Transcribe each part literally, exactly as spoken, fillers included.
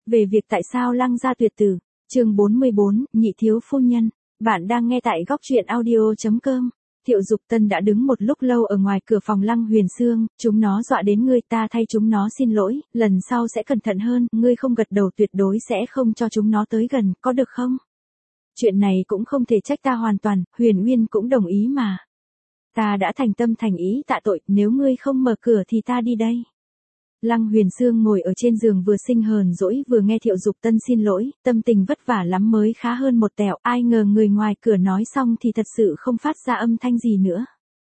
Về việc tại sao Lăng gia tuyệt tử, chương bốn mươi bốn, nhị thiếu phu nhân, bạn đang nghe tại góc truyện audio chấm com. Thiệu Dục Tân đã đứng một lúc lâu ở ngoài cửa phòng Lăng Huyền Sương, chúng nó dọa đến ngươi, ta thay chúng nó xin lỗi, lần sau sẽ cẩn thận hơn, ngươi không gật đầu tuyệt đối sẽ không cho chúng nó tới gần, có được không? Chuyện này cũng không thể trách ta hoàn toàn, Huyền Uyên cũng đồng ý mà. Ta đã thành tâm thành ý tạ tội, nếu ngươi không mở cửa thì ta đi đây. Lăng Huyền Sương ngồi ở trên giường vừa sinh hờn dỗi vừa nghe Thiệu Dục Tân xin lỗi, tâm tình vất vả lắm mới khá hơn một tẹo, ai ngờ người ngoài cửa nói xong thì thật sự không phát ra âm thanh gì nữa.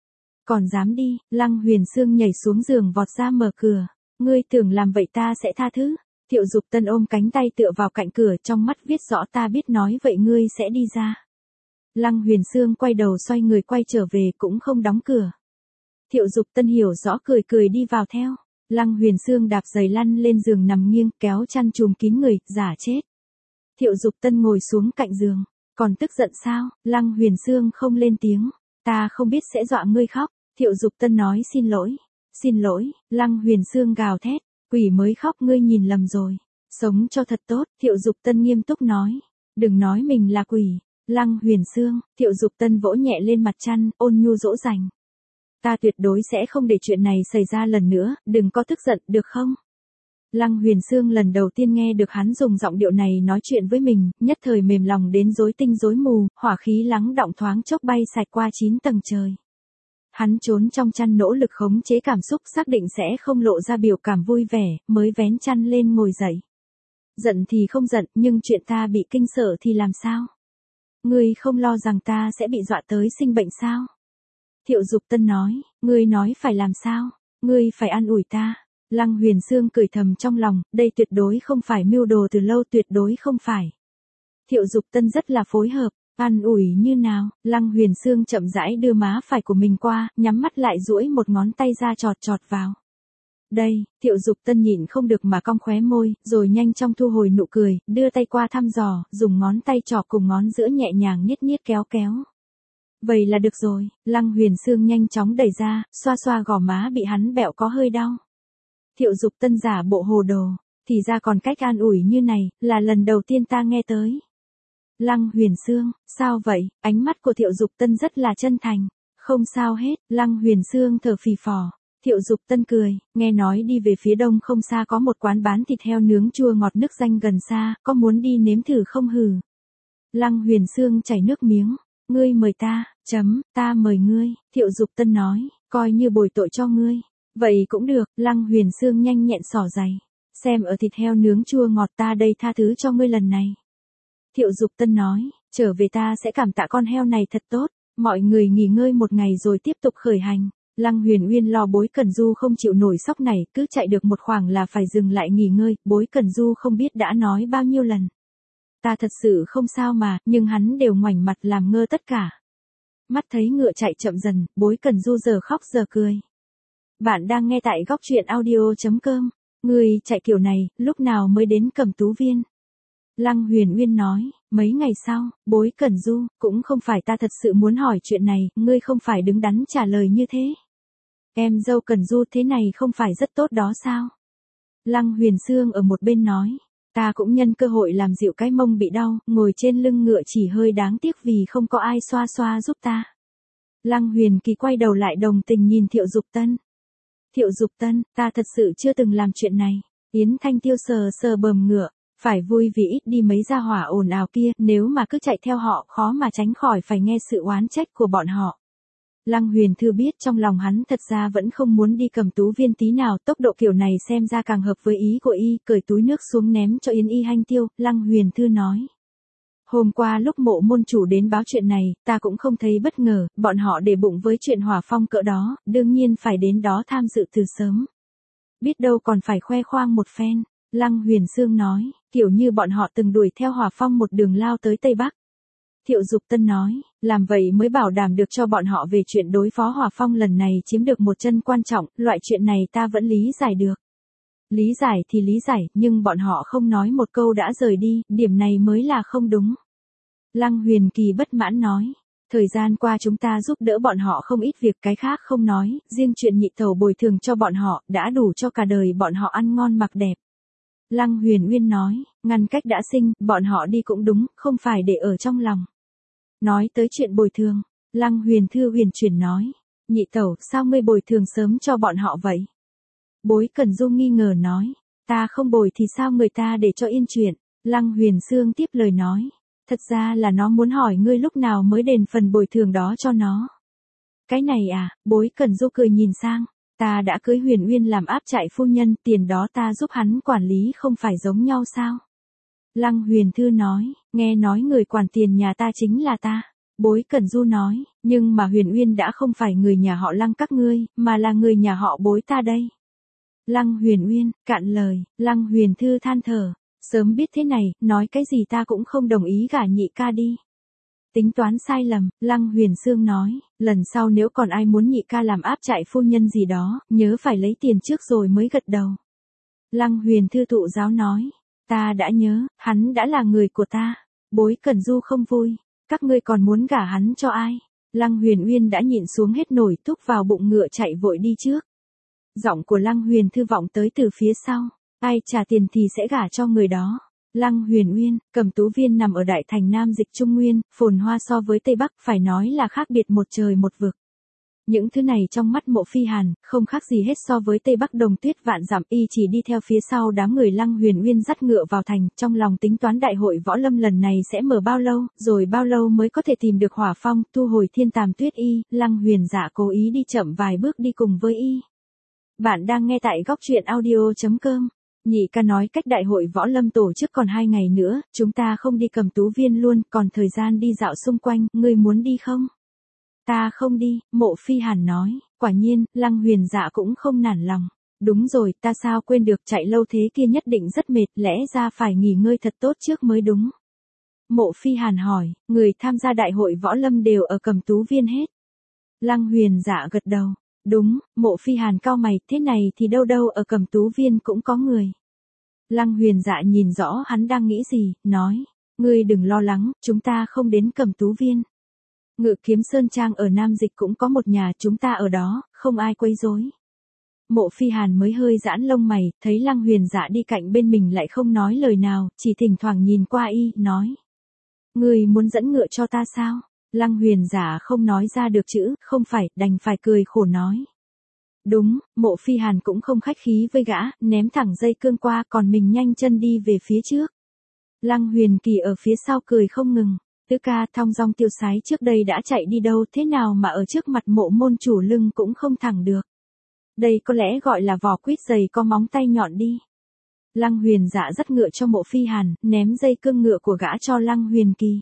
Còn dám đi, Lăng Huyền Sương nhảy xuống giường vọt ra mở cửa, ngươi tưởng làm vậy ta sẽ tha thứ. Thiệu Dục Tân ôm cánh tay tựa vào cạnh cửa, trong mắt viết rõ ta biết nói vậy ngươi sẽ đi ra. Lăng Huyền Sương quay đầu xoay người quay trở về cũng không đóng cửa. Thiệu Dục Tân hiểu rõ cười cười đi vào theo. Lăng Huyền Sương đạp giày lăn lên giường nằm nghiêng, kéo chăn trùm kín người, giả chết. Thiệu Dục Tân ngồi xuống cạnh giường, còn tức giận sao? Lăng Huyền Sương không lên tiếng, ta không biết sẽ dọa ngươi khóc. Thiệu Dục Tân nói xin lỗi, xin lỗi. Lăng Huyền Sương gào thét, quỷ mới khóc, ngươi nhìn lầm rồi, sống cho thật tốt. Thiệu Dục Tân nghiêm túc nói, đừng nói mình là quỷ. Lăng Huyền Sương, Thiệu Dục Tân vỗ nhẹ lên mặt chăn, ôn nhu dỗ dành. Ta tuyệt đối sẽ không để chuyện này xảy ra lần nữa, đừng có tức giận, được không? Lăng Huyền Sương lần đầu tiên nghe được hắn dùng giọng điệu này nói chuyện với mình, nhất thời mềm lòng đến rối tinh rối mù, hỏa khí lắng đọng thoáng chốc bay sạch qua chín tầng trời. Hắn trốn trong chăn nỗ lực khống chế cảm xúc, xác định sẽ không lộ ra biểu cảm vui vẻ, mới vén chăn lên ngồi dậy. Giận thì không giận, nhưng chuyện ta bị kinh sợ thì làm sao? Ngươi không lo rằng ta sẽ bị dọa tới sinh bệnh sao? Thiệu Dục Tân nói, ngươi nói phải làm sao? Ngươi phải an ủi ta. Lăng Huyền Sương cười thầm trong lòng, đây tuyệt đối không phải mưu đồ từ lâu, tuyệt đối không phải. Thiệu Dục Tân rất là phối hợp, an ủi như nào? Lăng Huyền Sương chậm rãi đưa má phải của mình qua, nhắm mắt lại duỗi một ngón tay ra chọt chọt vào. Đây, Thiệu Dục Tân nhịn không được mà cong khóe môi, rồi nhanh chóng thu hồi nụ cười, đưa tay qua thăm dò, dùng ngón tay trỏ cùng ngón giữa nhẹ nhàng niết niết kéo kéo. Vậy là được rồi. Lăng Huyền Sương nhanh chóng đẩy ra, xoa xoa gò má bị hắn bẹo có hơi đau. Thiệu Dục Tân giả bộ hồ đồ, thì ra còn cách an ủi như này, là lần đầu tiên ta nghe tới. Lăng Huyền Sương, sao vậy? Ánh mắt của Thiệu Dục Tân rất là chân thành. Không sao hết. Lăng Huyền Sương thở phì phò. Thiệu Dục Tân cười, nghe nói đi về phía đông không xa có một quán bán thịt heo nướng chua ngọt nước danh gần xa, có muốn đi nếm thử không hừ? Lăng Huyền Sương chảy nước miếng. Ngươi mời ta, chấm, ta mời ngươi. Thiệu Dục Tân nói, coi như bồi tội cho ngươi. Vậy cũng được. Lăng Huyền Sương nhanh nhẹn xỏ giày. Xem ở thịt heo nướng chua ngọt ta đây tha thứ cho ngươi lần này. Thiệu Dục Tân nói, trở về ta sẽ cảm tạ con heo này thật tốt. Mọi người nghỉ ngơi một ngày rồi tiếp tục khởi hành. Lăng Huyền Uyên lo Bối Cẩn Du không chịu nổi sóc này, cứ chạy được một khoảng là phải dừng lại nghỉ ngơi. Bối Cẩn Du không biết đã nói bao nhiêu lần. Ta thật sự không sao mà, nhưng hắn đều ngoảnh mặt làm ngơ tất cả. Mắt thấy ngựa chạy chậm dần, Bối Cẩn Du giờ khóc giờ cười. Bạn đang nghe tại góc truyện audio chấm com. Ngươi chạy kiểu này, lúc nào mới đến Cẩm Tú Viên? Lăng Huyền Uyên nói, mấy ngày sau. Bối Cẩn Du, cũng không phải ta thật sự muốn hỏi chuyện này, ngươi không phải đứng đắn trả lời như thế. Em dâu Cẩn Du thế này không phải rất tốt đó sao? Lăng Huyền Sương ở một bên nói. Ta cũng nhân cơ hội làm dịu cái mông bị đau, ngồi trên lưng ngựa chỉ hơi đáng tiếc vì không có ai xoa xoa giúp ta. Lăng Huyền Kỳ quay đầu lại đồng tình nhìn Thiệu Dục Tân. Thiệu Dục Tân, ta thật sự chưa từng làm chuyện này. Yến Thanh Tiêu sờ sờ bờm ngựa, phải vui vì ít đi mấy gia hỏa ồn ào kia, nếu mà cứ chạy theo họ khó mà tránh khỏi phải nghe sự oán trách của bọn họ. Lăng Huyền Thư biết trong lòng hắn thật ra vẫn không muốn đi Cẩm Tú Viên tí nào, tốc độ kiểu này xem ra càng hợp với ý của y, cởi túi nước xuống ném cho Yến Y Hanh Tiêu. Lăng Huyền Thư nói. Hôm qua lúc Mộ môn chủ đến báo chuyện này, ta cũng không thấy bất ngờ, bọn họ để bụng với chuyện hỏa phong cỡ đó, đương nhiên phải đến đó tham dự từ sớm. Biết đâu còn phải khoe khoang một phen. Lăng Huyền Sương nói, kiểu như bọn họ từng đuổi theo hỏa phong một đường lao tới Tây Bắc. Thiệu Dục Tân nói, làm vậy mới bảo đảm được cho bọn họ về chuyện đối phó hỏa phong lần này chiếm được một chân quan trọng, loại chuyện này ta vẫn lý giải được. Lý giải thì lý giải, nhưng bọn họ không nói một câu đã rời đi, điểm này mới là không đúng. Lăng Huyền Kỳ bất mãn nói, thời gian qua chúng ta giúp đỡ bọn họ không ít việc, cái khác không nói, riêng chuyện nhị thầu bồi thường cho bọn họ, đã đủ cho cả đời bọn họ ăn ngon mặc đẹp. Lăng Huyền Uyên nói, ngăn cách đã sinh, bọn họ đi cũng đúng, không phải để ở trong lòng. Nói tới chuyện bồi thường, Lăng Huyền Thư huyền chuyển nói, nhị tẩu, sao ngươi bồi thường sớm cho bọn họ vậy? Bối Cẩn Du nghi ngờ nói, ta không bồi thì sao người ta để cho yên chuyện? Lăng Huyền Sương tiếp lời nói, thật ra là nó muốn hỏi ngươi lúc nào mới đền phần bồi thường đó cho nó. Cái này à, Bối Cẩn Du cười nhìn sang, ta đã cưới Huyền Uyên làm áp trại phu nhân, tiền đó ta giúp hắn quản lý không phải giống nhau sao? Lăng Huyền Thư nói, nghe nói người quản tiền nhà ta chính là ta. Bối Cẩn Du nói, nhưng mà Huyền Uyên đã không phải người nhà họ Lăng các ngươi, mà là người nhà họ Bối ta đây. Lăng Huyền Uyên, cạn lời, Lăng Huyền Thư than thở, sớm biết thế này, nói cái gì ta cũng không đồng ý gả nhị ca đi. Tính toán sai lầm, Lăng Huyền Sương nói, lần sau nếu còn ai muốn nhị ca làm áp trại phu nhân gì đó, nhớ phải lấy tiền trước rồi mới gật đầu. Lăng Huyền Thư thụ giáo nói, ta đã nhớ, hắn đã là người của ta. Bối Cẩn Du không vui, các ngươi còn muốn gả hắn cho ai? Lăng Huyền Uyên đã nhịn xuống hết nổi, thúc vào bụng ngựa chạy vội đi trước. Giọng của Lăng Huyền Thư vọng tới từ phía sau, ai trả tiền thì sẽ gả cho người đó. Lăng Huyền Uyên, Cẩm Tú Viên nằm ở đại thành Nam Dịch Trung Nguyên, phồn hoa so với Tây Bắc, phải nói là khác biệt một trời một vực. Những thứ này trong mắt Mộ Phi Hàn, không khác gì hết so với Tây Bắc đồng tuyết vạn dặm, y chỉ đi theo phía sau đám người Lăng Huyền Uyên dắt ngựa vào thành, trong lòng tính toán đại hội võ lâm lần này sẽ mở bao lâu, rồi bao lâu mới có thể tìm được hỏa phong, thu hồi thiên tàm tuyết y. Lăng Huyền Dạ cố ý đi chậm vài bước đi cùng với y. Bạn đang nghe tại góc truyện audio chấm com. Nhị ca nói cách đại hội võ lâm tổ chức còn hai ngày nữa, chúng ta không đi Cẩm Tú Viên luôn, còn thời gian đi dạo xung quanh, ngươi muốn đi không? Ta không đi, Mộ Phi Hàn nói, quả nhiên, Lăng Huyền Dạ cũng không nản lòng. Đúng rồi, ta sao quên được, chạy lâu thế kia nhất định rất mệt, lẽ ra phải nghỉ ngơi thật tốt trước mới đúng. Mộ Phi Hàn hỏi, người tham gia đại hội võ lâm đều ở Cẩm Tú Viên hết. Lăng Huyền Dạ gật đầu. Đúng, Mộ Phi Hàn cau mày, thế này thì đâu đâu ở Cẩm Tú Viên cũng có người. Lăng Huyền Dạ nhìn rõ hắn đang nghĩ gì, nói, ngươi đừng lo lắng, chúng ta không đến Cẩm Tú Viên. Ngự Kiếm Sơn Trang ở Nam Dịch cũng có một nhà, chúng ta ở đó, không ai quấy rối. Mộ Phi Hàn mới hơi giãn lông mày, thấy Lăng Huyền Dạ đi cạnh bên mình lại không nói lời nào, chỉ thỉnh thoảng nhìn qua y, nói, ngươi muốn dẫn ngựa cho ta sao? Lăng Huyền Dạ không nói ra được chữ, không phải, đành phải cười khổ nói. Đúng, Mộ Phi Hàn cũng không khách khí với gã, ném thẳng dây cương qua, còn mình nhanh chân đi về phía trước. Lăng Huyền Kỳ ở phía sau cười không ngừng, tứ ca thong dong tiêu sái trước đây đã chạy đi đâu, thế nào mà ở trước mặt Mộ môn chủ lưng cũng không thẳng được. Đây có lẽ gọi là vỏ quýt dày có móng tay nhọn đi. Lăng Huyền Dạ dắt ngựa cho Mộ Phi Hàn, ném dây cương ngựa của gã cho Lăng Huyền Kỳ.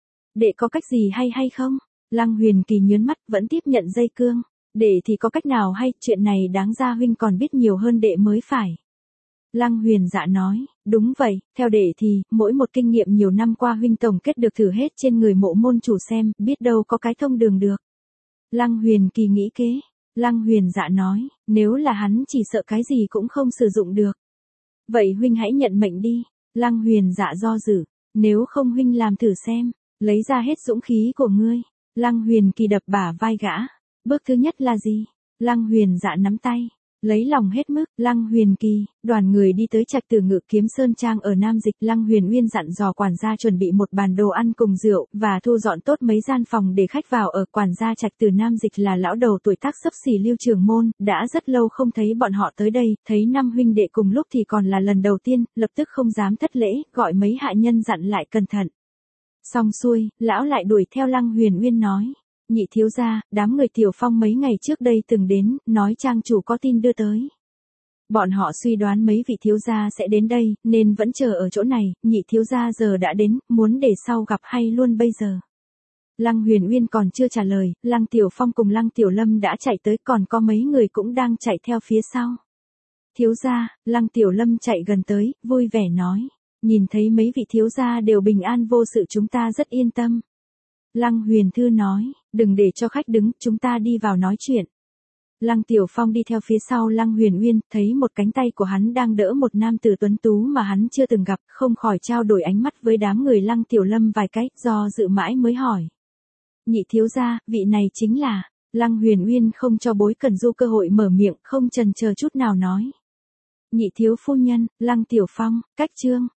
Đệ có cách gì hay hay không? Lăng Huyền Kỳ nhớn mắt, vẫn tiếp nhận dây cương. Đệ thì có cách nào hay, chuyện này đáng ra huynh còn biết nhiều hơn đệ mới phải. Lăng Huyền Dạ nói, đúng vậy, theo đệ thì, mỗi một kinh nghiệm nhiều năm qua huynh tổng kết được thử hết trên người Mộ môn chủ xem, biết đâu có cái thông đường được. Lăng Huyền Kỳ nghĩ kế. Lăng Huyền Dạ nói, nếu là hắn chỉ sợ cái gì cũng không sử dụng được. Vậy huynh hãy nhận mệnh đi. Lăng Huyền Dạ do dự, nếu không huynh làm thử xem. Lấy ra hết dũng khí của ngươi. Lăng Huyền Kỳ đập bả vai gã. Bước thứ nhất là gì? Lăng Huyền Dạ nắm tay. Lấy lòng hết mức. Lăng Huyền Kỳ, đoàn người đi tới trạch Tử Ngự Kiếm Sơn Trang ở Nam Dịch. Lăng Huyền Uyên dặn dò quản gia chuẩn bị một bàn đồ ăn cùng rượu, và thu dọn tốt mấy gian phòng để khách vào ở. Quản gia trạch Tử Nam Dịch là lão đầu tuổi tác xấp xỉ Lưu Trường Môn, đã rất lâu không thấy bọn họ tới đây, thấy năm huynh đệ cùng lúc thì còn là lần đầu tiên, lập tức không dám thất lễ, gọi mấy hạ nhân dặn lại cẩn thận. Xong xuôi, lão lại đuổi theo Lăng Huyền Uyên nói, nhị thiếu gia, đám người Tiểu Phong mấy ngày trước đây từng đến, nói trang chủ có tin đưa tới. Bọn họ suy đoán mấy vị thiếu gia sẽ đến đây, nên vẫn chờ ở chỗ này, nhị thiếu gia giờ đã đến, muốn để sau gặp hay luôn bây giờ. Lăng Huyền Uyên còn chưa trả lời, Lăng Tiểu Phong cùng Lăng Tiểu Lâm đã chạy tới, còn có mấy người cũng đang chạy theo phía sau. Thiếu gia, Lăng Tiểu Lâm chạy gần tới, vui vẻ nói. Nhìn thấy mấy vị thiếu gia đều bình an vô sự chúng ta rất yên tâm. Lăng Huyền Thư nói, đừng để cho khách đứng, chúng ta đi vào nói chuyện. Lăng Tiểu Phong đi theo phía sau Lăng Huyền Uyên, thấy một cánh tay của hắn đang đỡ một nam tử tuấn tú mà hắn chưa từng gặp, không khỏi trao đổi ánh mắt với đám người Lăng Tiểu Lâm vài cái, do dự mãi mới hỏi. Nhị thiếu gia, vị này chính là, Lăng Huyền Uyên không cho Bối Cẩn Du cơ hội mở miệng, không chần chờ chút nào nói. Nhị thiếu phu nhân, Lăng Tiểu Phong, cách chương.